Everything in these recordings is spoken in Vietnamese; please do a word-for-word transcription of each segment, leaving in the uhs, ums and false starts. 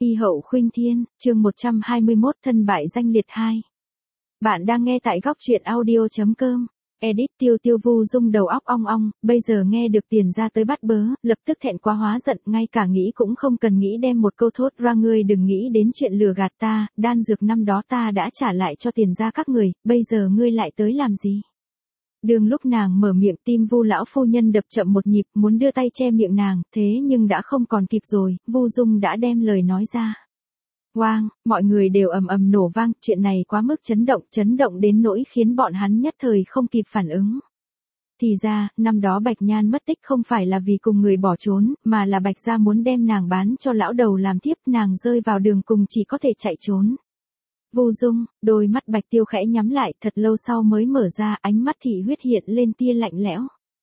Y hậu khuynh thiên, chương một trăm hai mươi mốt thân bại danh liệt hai. Bạn đang nghe tại góc truyện audio.com. Edit Tiêu Tiêu Vu Dung đầu óc ong ong, bây giờ nghe được tiền ra tới bắt bớ, lập tức thẹn quá hóa giận, ngay cả nghĩ cũng không cần nghĩ đem một câu thốt ra ngươi đừng nghĩ đến chuyện lừa gạt ta, đan dược năm đó ta đã trả lại cho tiền ra các người, bây giờ ngươi lại tới làm gì? Đường lúc nàng mở miệng tim Vu lão phu nhân đập chậm một nhịp muốn đưa tay che miệng nàng, thế nhưng đã không còn kịp rồi, Vu Dung đã đem lời nói ra. Oang, mọi người đều ầm ầm nổ vang, chuyện này quá mức chấn động, chấn động đến nỗi khiến bọn hắn nhất thời không kịp phản ứng. Thì ra, năm đó Bạch Nhan mất tích không phải là vì cùng người bỏ trốn, mà là Bạch gia muốn đem nàng bán cho lão đầu làm thiếp, nàng rơi vào đường cùng chỉ có thể chạy trốn. Vu Dung, đôi mắt Bạch Tiêu khẽ nhắm lại, thật lâu sau mới mở ra, ánh mắt thị huyết hiện lên tia lạnh lẽo.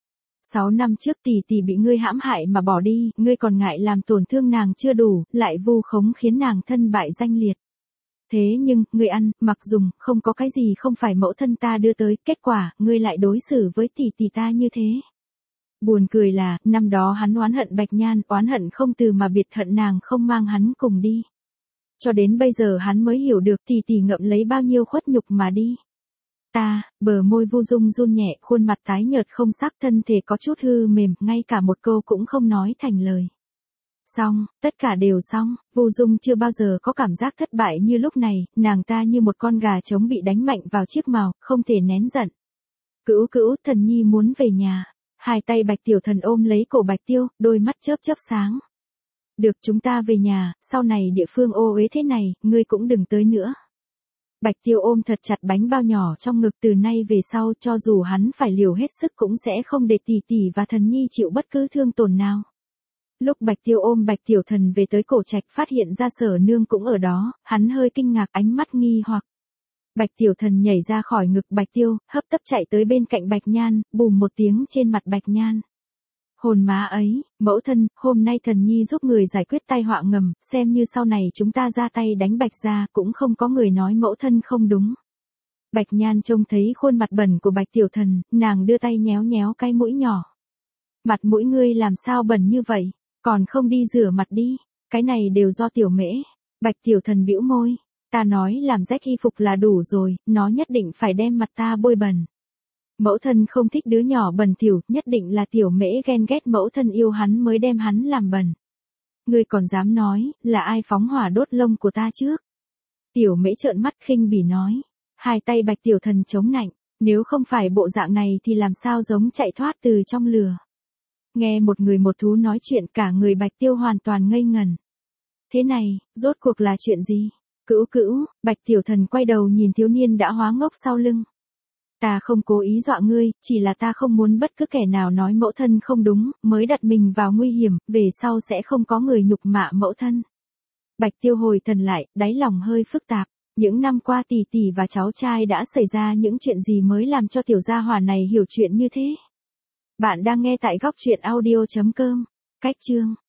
Sáu năm trước tỷ tỷ bị ngươi hãm hại mà bỏ đi, ngươi còn ngại làm tổn thương nàng chưa đủ, lại vu khống khiến nàng thân bại danh liệt. Thế nhưng, ngươi ăn, mặc dùng, không có cái gì không phải mẫu thân ta đưa tới, kết quả, ngươi lại đối xử với tỷ tỷ ta như thế. Buồn cười là, năm đó hắn oán hận Bạch Nhan, oán hận không từ mà biệt hận nàng không mang hắn cùng đi. Cho đến bây giờ hắn mới hiểu được tỷ tỷ ngậm lấy bao nhiêu khuất nhục mà đi. Ta, bờ môi Vu Dung run nhẹ, khuôn mặt tái nhợt không sắc, thân thể có chút hư mềm, ngay cả một câu cũng không nói thành lời. Xong, tất cả đều xong, Vu Dung chưa bao giờ có cảm giác thất bại như lúc này, nàng ta như một con gà trống bị đánh mạnh vào chiếc mào, không thể nén giận. Cữu cữu, thần nhi muốn về nhà. Hai tay Bạch Tiểu Thần ôm lấy cổ Bạch Tiêu, đôi mắt chớp chớp sáng. Được, chúng ta về nhà, sau này địa phương ô uế thế này, ngươi cũng đừng tới nữa. Bạch Tiêu ôm thật chặt bánh bao nhỏ trong ngực, từ nay về sau cho dù hắn phải liều hết sức cũng sẽ không để tỷ tỷ và thần nhi chịu bất cứ thương tổn nào. Lúc Bạch Tiêu ôm Bạch Tiểu Thần về tới cổ trạch phát hiện ra Sở Nương cũng ở đó, hắn hơi kinh ngạc, ánh mắt nghi hoặc. Bạch Tiểu Thần nhảy ra khỏi ngực Bạch Tiêu, hấp tấp chạy tới bên cạnh Bạch Nhan, bùm một tiếng trên mặt Bạch Nhan. Hồn má ấy, mẫu thân, hôm nay thần nhi giúp người giải quyết tai họa ngầm, xem như sau này chúng ta ra tay đánh Bạch gia cũng không có người nói mẫu thân không đúng. Bạch Nhan trông thấy khuôn mặt bẩn của Bạch Tiểu Thần, nàng đưa tay nhéo nhéo cái mũi nhỏ. Mặt mũi ngươi làm sao bẩn như vậy, còn không đi rửa mặt đi, cái này đều do Tiểu Mễ. Bạch Tiểu Thần bĩu môi, ta nói làm rách y phục là đủ rồi, nó nhất định phải đem mặt ta bôi bẩn. Mẫu thân không thích đứa nhỏ bẩn thỉu, nhất định là Tiểu Mễ ghen ghét mẫu thân yêu hắn mới đem hắn làm bẩn. Ngươi còn dám nói, là ai phóng hỏa đốt lông của ta trước? Tiểu Mễ trợn mắt khinh bỉ nói. Hai tay Bạch Tiểu Thần chống nạnh, nếu không phải bộ dạng này thì làm sao giống chạy thoát từ trong lửa. Nghe một người một thú nói chuyện, cả người Bạch Tiêu hoàn toàn ngây ngẩn. Thế này, rốt cuộc là chuyện gì? Cữu cữu, Bạch Tiểu Thần quay đầu nhìn thiếu niên đã hóa ngốc sau lưng. Ta không cố ý dọa ngươi, chỉ là ta không muốn bất cứ kẻ nào nói mẫu thân không đúng, mới đặt mình vào nguy hiểm, về sau sẽ không có người nhục mạ mẫu thân. Bạch Tiêu hồi thần lại, đáy lòng hơi phức tạp, những năm qua tỷ tỷ và cháu trai đã xảy ra những chuyện gì mới làm cho tiểu gia hỏa này hiểu chuyện như thế? Bạn đang nghe tại góc truyện audio.com, cách chương.